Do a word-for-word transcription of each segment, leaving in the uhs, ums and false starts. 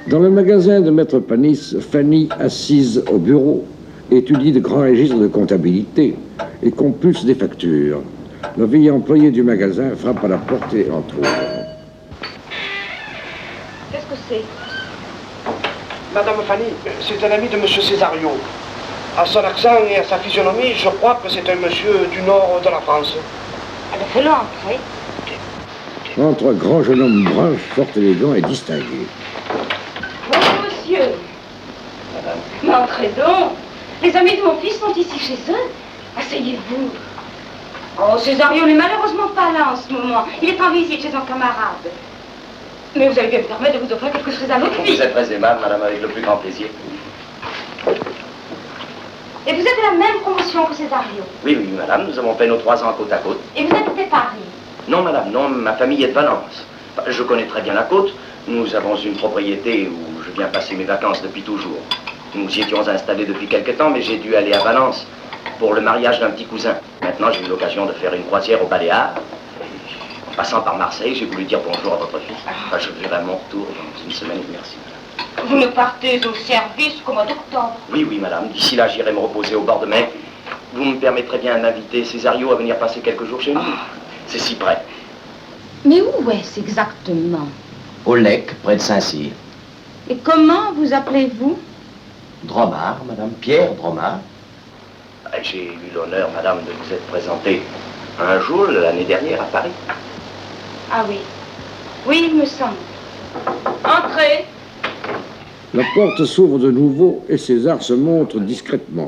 Dans le magasin de Maître Panis, Fanny, assise au bureau, étudie de grands registres de comptabilité et compulse des factures. Le vieil employé du magasin frappe à la porte et entre. Qu'est-ce que c'est? Madame Fanny, c'est un ami de Monsieur Césario. À son accent et à sa physionomie, je crois que c'est un monsieur du nord de la France. Alors fais-le entrer. Entre un grand jeune homme brun, fort élégant et distingué. Bonjour, monsieur. Madame. Mais entrez donc. Les amis de mon fils sont ici chez eux. Asseyez-vous. Oh, Césario n'est malheureusement pas là en ce moment. Il est en visite chez un camarade. Mais vous allez bien me permettre de vous offrir quelque chose à l'autre vie. Vous êtes très aimable, madame, avec le plus grand plaisir. Et vous êtes de la même promotion que Césario? Oui, oui, madame, nous avons fait nos trois ans côte à côte. Et vous habitez Paris? Non, madame, non, ma famille est de Valence. Je connais très bien la côte. Nous avons une propriété où je viens passer mes vacances depuis toujours. Nous y étions installés depuis quelque temps, mais j'ai dû aller à Valence pour le mariage d'un petit cousin. Maintenant, j'ai eu l'occasion de faire une croisière au Baléares. En passant par Marseille, j'ai voulu dire bonjour à votre fils. Enfin, je verrai à mon retour dans une semaine. Merci, madame. Vous ne partez au service qu'au mois d'octobre? Oui, oui, madame. D'ici là, j'irai me reposer au bord de mer. Vous me permettrez bien d'inviter Césario à venir passer quelques jours chez nous? C'est si près. Mais où est-ce exactement? Au Lec, près de Saint-Cyr. Et comment vous appelez-vous? Dromard, madame, Pierre Dromard. J'ai eu l'honneur, madame, de vous être présenté un jour, l'année dernière, à Paris. Ah oui. Oui, il me semble. Entrez. La porte s'ouvre de nouveau et César se montre discrètement.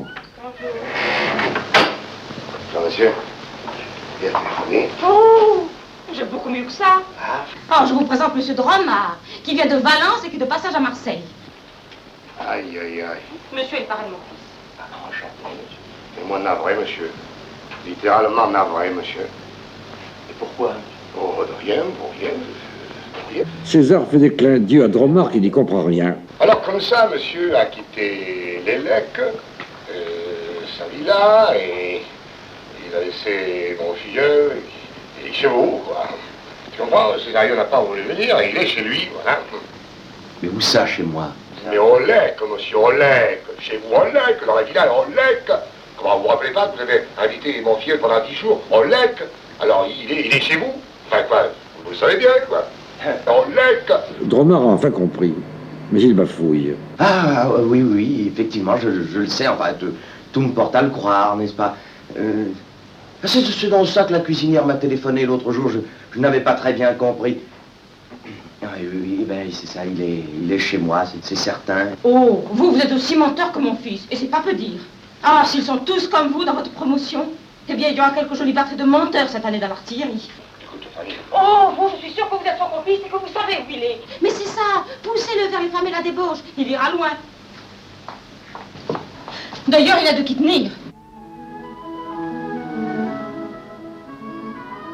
Bonjour, monsieur. Bien téléphoné. Oh, j'ai beaucoup mieux que ça. Ah. Oh, je vous présente monsieur Dromard, qui vient de Valence et qui est de passage à Marseille. Aïe, aïe, aïe. Monsieur est le parrain de mon fils. Ah, enchanté, monsieur. Et moi, navré, monsieur. Littéralement navré, monsieur. Et pourquoi? Oh, de rien, pour rien. De rien. César fait des clins d'yeux à Dromard qui n'y comprend rien. Alors, comme ça, monsieur a quitté les Lecs, euh, sa villa, et il a laissé mon filleul, et chez vous, quoi. Tu comprends? Césario n'a pas voulu venir, il est chez lui, voilà. Mais où ça, chez moi? Mais au Lec, monsieur, au Lec. Chez vous, au Lec, dans la villa, au Lec. Comment vous vous rappelez pas que vous avez invité mon filleul pendant dix jours au Lec? Alors, il est, il est chez vous? Enfin, quoi, vous le savez bien, quoi. Au Lec. Dromard a enfin compris, mais il bafouille. Ah, oui, oui, effectivement, je, je le sais, enfin, tout, tout me porte à le croire, n'est-ce pas? euh, C'est c'est dans ça que la cuisinière m'a téléphoné l'autre jour, je, je n'avais pas très bien compris. Ah, oui, oui, ben, c'est ça, il est, il est chez moi, c'est certain. Oh, vous, vous êtes aussi menteur que mon fils, et c'est pas peu dire. Ah, s'ils sont tous comme vous dans votre promotion, eh bien, il y aura quelques jolies batteries de menteurs cette année dans l'artillerie. Écoute, Fanny. Oh, vous, je suis sûre que vous êtes son complice et que vous savez où il est. Mais c'est ça, poussez-le vers les femmes et la débauche, il ira loin. D'ailleurs, il a de qui tenir.